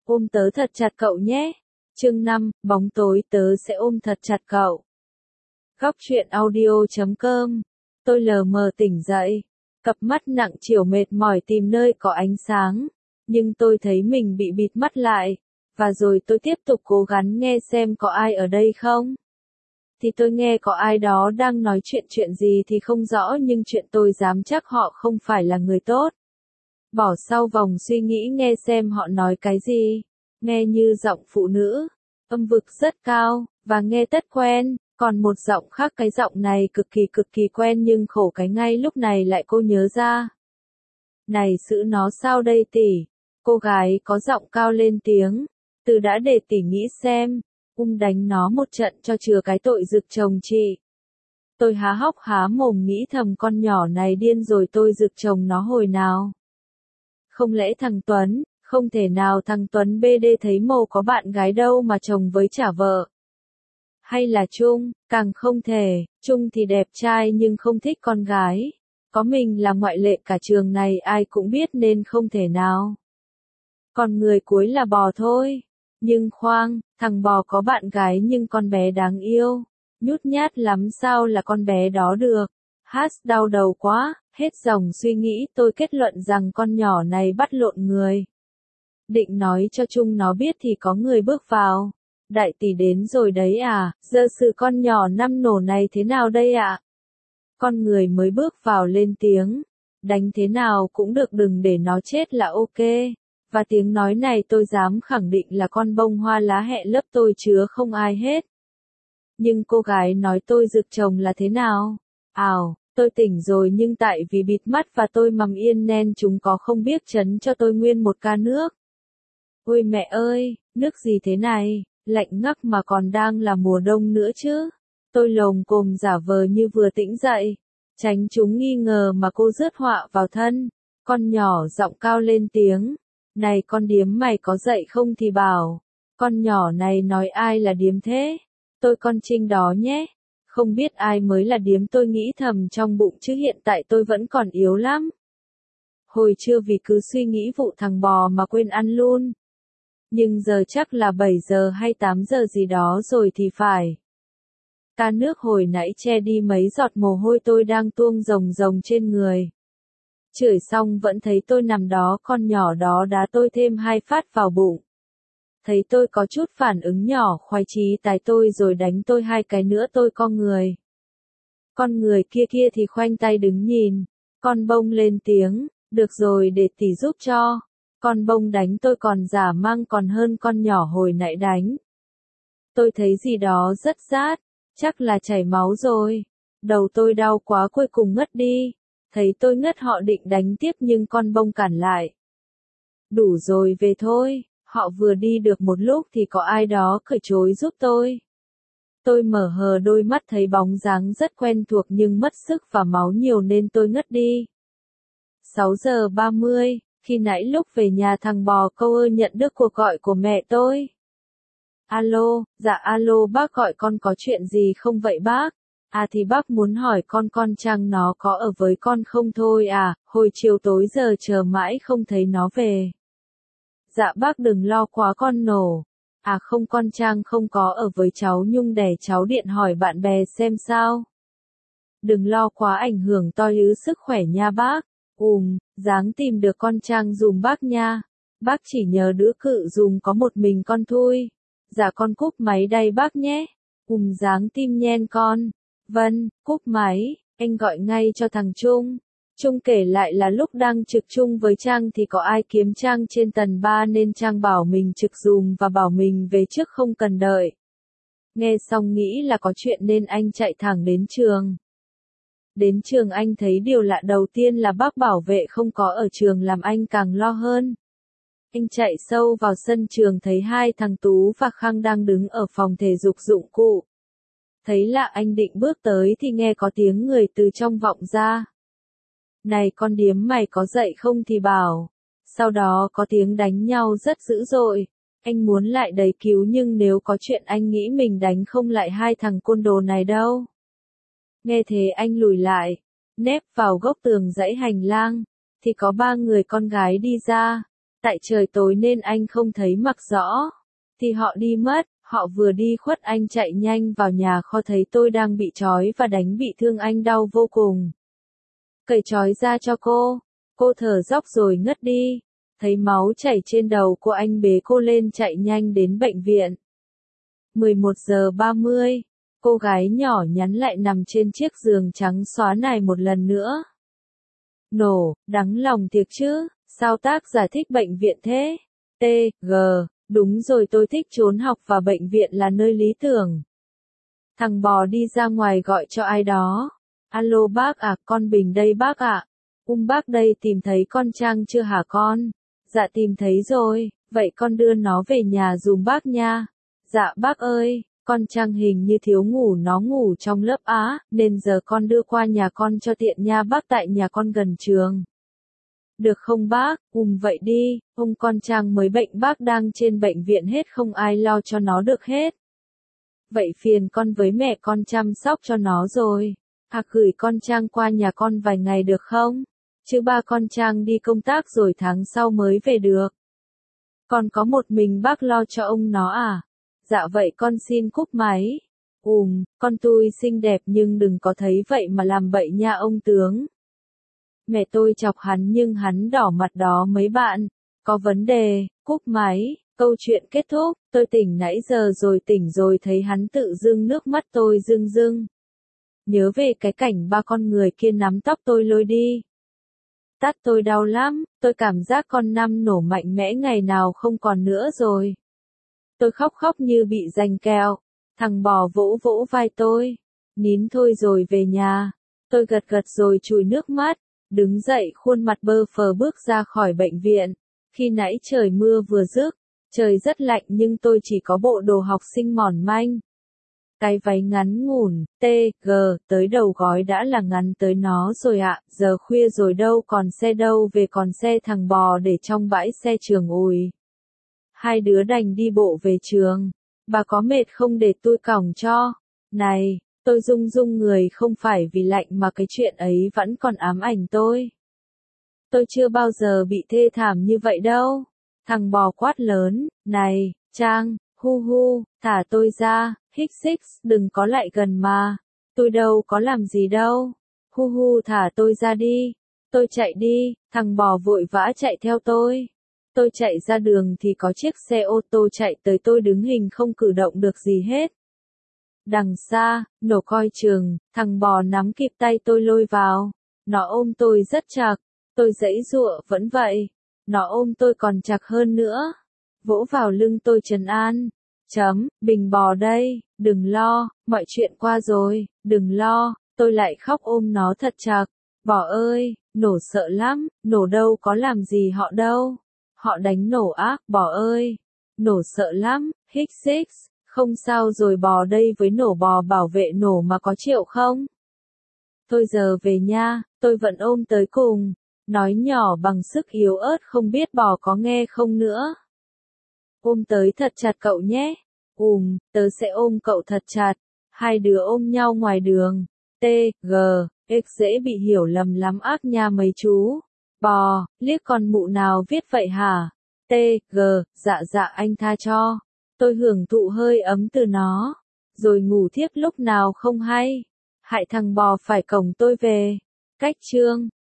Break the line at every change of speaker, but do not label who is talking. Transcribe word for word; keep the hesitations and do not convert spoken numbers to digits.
Ôm tớ thật chặt cậu nhé. Chương năm, bóng tối tớ sẽ ôm thật chặt cậu. Góc truyện audio chấm com. Tôi lờ mờ tỉnh dậy. Cặp mắt nặng trĩu mệt mỏi tìm nơi có ánh sáng. Nhưng tôi thấy mình bị bịt mắt lại. Và rồi tôi tiếp tục cố gắng nghe xem có ai ở đây không. Thì tôi nghe có ai đó đang nói chuyện chuyện gì thì không rõ, nhưng chuyện tôi dám chắc họ không phải là người tốt. Bỏ sau vòng suy nghĩ nghe xem họ nói cái gì. Nghe như giọng phụ nữ, âm vực rất cao, và nghe tất quen, còn một giọng khác, cái giọng này cực kỳ cực kỳ quen nhưng khổ cái ngay lúc này lại cô nhớ ra. Này giữ nó sao đây tỷ? Cô gái có giọng cao lên tiếng. Từ đã để tỷ nghĩ xem, um đánh nó một trận cho chừa cái tội rực chồng chị. Tôi há hốc há mồm nghĩ thầm con nhỏ này điên rồi, tôi rực chồng nó hồi nào. Không lẽ thằng Tuấn, không thể nào thằng Tuấn bê đê thấy mồ có bạn gái đâu mà chồng với trả vợ. Hay là Trung, càng không thể, Trung thì đẹp trai nhưng không thích con gái. Có mình là ngoại lệ, cả trường này ai cũng biết nên không thể nào. Còn người cuối là Bò thôi. Nhưng khoan, thằng Bò có bạn gái nhưng con bé đáng yêu. Nhút nhát lắm sao là con bé đó được. Hát đau đầu quá, hết dòng suy nghĩ tôi kết luận rằng con nhỏ này bắt lộn người. Định nói cho Trung nó biết thì có người bước vào. Đại tỷ đến rồi đấy à, giờ sự con nhỏ năm nổ này thế nào đây ạ? À? Con người mới bước vào lên tiếng. Đánh thế nào cũng được, đừng để nó chết là ok. Và tiếng nói này tôi dám khẳng định là con bông hoa lá hẹ lớp tôi chứa không ai hết. Nhưng cô gái nói tôi rực chồng là thế nào? Ào, tôi tỉnh rồi nhưng tại vì bịt mắt và tôi mầm yên nên chúng có không biết chấn cho tôi nguyên một ca nước. Ôi mẹ ơi, nước gì thế này, lạnh ngắc mà còn đang là mùa đông nữa chứ. Tôi lồm cồm giả vờ như vừa tỉnh dậy, tránh chúng nghi ngờ mà cô rước họa vào thân. Con nhỏ giọng cao lên tiếng. Này con điếm, mày có dậy không thì bảo. Con nhỏ này nói ai là điếm thế? Tôi con Trinh đó nhé. Không biết ai mới là điếm, tôi nghĩ thầm trong bụng chứ hiện tại tôi vẫn còn yếu lắm. Hồi trưa vì cứ suy nghĩ vụ thằng Bò mà quên ăn luôn. Nhưng giờ chắc là bảy giờ hay tám giờ gì đó rồi thì phải. Ca nước hồi nãy che đi mấy giọt mồ hôi tôi đang tuông rồng rồng trên người. Chửi xong vẫn thấy tôi nằm đó, con nhỏ đó đá tôi thêm hai phát vào bụng. Thấy tôi có chút phản ứng nhỏ, khoái chí tái tôi rồi đánh tôi hai cái nữa, tôi co người. Con người kia kia thì khoanh tay đứng nhìn. Con bông lên tiếng, được rồi để tỷ giúp cho. Con bông đánh tôi còn giả mang còn hơn con nhỏ hồi nãy đánh. Tôi thấy gì đó rất rát, chắc là chảy máu rồi. Đầu tôi đau quá cuối cùng ngất đi. Thấy tôi ngất họ định đánh tiếp nhưng con bông cản lại. Đủ rồi về thôi, họ vừa đi được một lúc thì có ai đó cởi trối giúp tôi. Tôi mở hờ đôi mắt thấy bóng dáng rất quen thuộc nhưng mất sức và máu nhiều nên tôi ngất đi. sáu giờ ba mươi, khi nãy lúc về nhà thằng Bò câu ơi nhận được cuộc gọi của mẹ tôi. Alo, dạ alo bác gọi con có chuyện gì không vậy bác? À thì bác muốn hỏi con con Trang nó có ở với con không thôi à, hồi chiều tối giờ chờ mãi không thấy nó về. Dạ bác đừng lo quá con nổ. À không, con Trang không có ở với cháu Nhung, để cháu điện hỏi bạn bè xem sao. Đừng lo quá, ảnh hưởng to ứ sức khỏe nha bác. Ùm, dáng tìm được con Trang dùm bác nha. Bác chỉ nhờ đứa cự dùm có một mình con thôi. Dạ con cúp máy đây bác nhé. Ùm dáng tim nhen con. Vâng, cúp máy, anh gọi ngay cho thằng Trung. Trung kể lại là lúc đang trực chung với Trang thì có ai kiếm Trang trên tầng ba nên Trang bảo mình trực dùm và bảo mình về trước không cần đợi. Nghe xong nghĩ là có chuyện nên anh chạy thẳng đến trường. Đến trường anh thấy điều lạ đầu tiên là bác bảo vệ không có ở trường, làm anh càng lo hơn. Anh chạy sâu vào sân trường thấy hai thằng Tú và Khang đang đứng ở phòng thể dục dụng cụ. Thấy lạ anh định bước tới thì nghe có tiếng người từ trong vọng ra. Này con điếm, mày có dậy không thì bảo. Sau đó có tiếng đánh nhau rất dữ dội. Anh muốn lại đẩy cứu nhưng nếu có chuyện anh nghĩ mình đánh không lại hai thằng côn đồ này đâu. Nghe thế anh lùi lại, nép vào góc tường dãy hành lang. Thì có ba người con gái đi ra. Tại trời tối nên anh không thấy mặc rõ. Thì họ đi mất, họ vừa đi khuất anh chạy nhanh vào nhà kho thấy tôi đang bị trói và đánh bị thương anh đau vô cùng. Cởi trói ra cho cô, cô thở dốc rồi ngất đi. Thấy máu chảy trên đầu cô anh bế cô lên chạy nhanh đến bệnh viện. mười một giờ ba mươi, cô gái nhỏ nhắn lại nằm trên chiếc giường trắng xóa này một lần nữa. Nổ, đắng lòng thiệt chứ, sao tác giả thích bệnh viện thế? T, G, đúng rồi tôi thích trốn học và bệnh viện là nơi lý tưởng. Thằng bò đi ra ngoài gọi cho ai đó. Alo bác à, con Bình đây bác ạ. Um bác đây tìm thấy con Trang chưa hả con? Dạ tìm thấy rồi, vậy con đưa nó về nhà dùm bác nha. Dạ bác ơi, con Trang hình như thiếu ngủ nó ngủ trong lớp á, nên giờ con đưa qua nhà con cho tiện nha bác tại nhà con gần trường. Được không bác, um vậy đi, ông con Trang mới bệnh bác đang trên bệnh viện hết không ai lo cho nó được hết. Vậy phiền con với mẹ con chăm sóc cho nó rồi. À gửi con Trang qua nhà con vài ngày được không? Chứ ba con Trang đi công tác rồi tháng sau mới về được. Còn có một mình bác lo cho ông nó à? Dạ vậy con xin cúp máy. Ùm, con tôi xinh đẹp nhưng đừng có thấy vậy mà làm bậy nha ông tướng. Mẹ tôi chọc hắn nhưng hắn đỏ mặt đó mấy bạn. Có vấn đề, cúp máy, câu chuyện kết thúc, tôi tỉnh nãy giờ rồi tỉnh rồi thấy hắn tự dưng nước mắt tôi rưng rưng. Nhớ về cái cảnh ba con người kia nắm tóc tôi lôi đi. Tát tôi đau lắm, tôi cảm giác con năm nổ mạnh mẽ ngày nào không còn nữa rồi. Tôi khóc khóc như bị giành kẹo. Thằng bò vỗ vỗ vai tôi. Nín thôi rồi về nhà. Tôi gật gật rồi chùi nước mắt. Đứng dậy khuôn mặt bơ phờ bước ra khỏi bệnh viện. Khi nãy trời mưa vừa dứt. Trời rất lạnh nhưng tôi chỉ có bộ đồ học sinh mỏng manh. Cái váy ngắn ngủn, T, G, tới đầu gói đã là ngắn tới nó rồi ạ, giờ khuya rồi đâu còn xe đâu về còn xe thằng bò để trong bãi xe trường ùi. Hai đứa đành đi bộ về trường. Bà có mệt không để tôi cõng cho? Này, tôi rung rung người không phải vì lạnh mà cái chuyện ấy vẫn còn ám ảnh tôi. Tôi chưa bao giờ bị thê thảm như vậy đâu. Thằng bò quát lớn, này, Trang, hu hu, thả tôi ra, hích xích, đừng có lại gần mà. Tôi đâu có làm gì đâu. Hu hu thả tôi ra đi. Tôi chạy đi, thằng bò vội vã chạy theo tôi. Tôi chạy ra đường thì có chiếc xe ô tô chạy tới tôi đứng hình không cử động được gì hết. Đằng xa, nổ coi chừng, thằng bò nắm kịp tay tôi lôi vào. Nó ôm tôi rất chặt, tôi giãy giụa vẫn vậy. Nó ôm tôi còn chặt hơn nữa. Vỗ vào lưng tôi trấn an. Chấm, Bình bò đây, đừng lo, mọi chuyện qua rồi, đừng lo, tôi lại khóc ôm nó thật chặt. Bò ơi, nổ sợ lắm, nổ đâu có làm gì họ đâu. Họ đánh nổ ác, bò ơi. Nổ sợ lắm, hích xích, không sao rồi bò đây với nổ bò bảo vệ nổ mà có chịu không? Thôi giờ về nha, tôi vẫn ôm tới cùng. Nói nhỏ bằng sức yếu ớt không biết bò có nghe không nữa. Ôm tới thật chặt cậu nhé. Ùm, tớ sẽ ôm cậu thật chặt. Hai đứa ôm nhau ngoài đường. T, G, X dễ bị hiểu lầm lắm ác nha mấy chú. Bò, liếc con mụ nào viết vậy hả? T, G, dạ dạ anh tha cho. Tôi hưởng thụ hơi ấm từ nó. Rồi ngủ thiếp lúc nào không hay. Hại thằng bò phải cổng tôi về. Cách chương.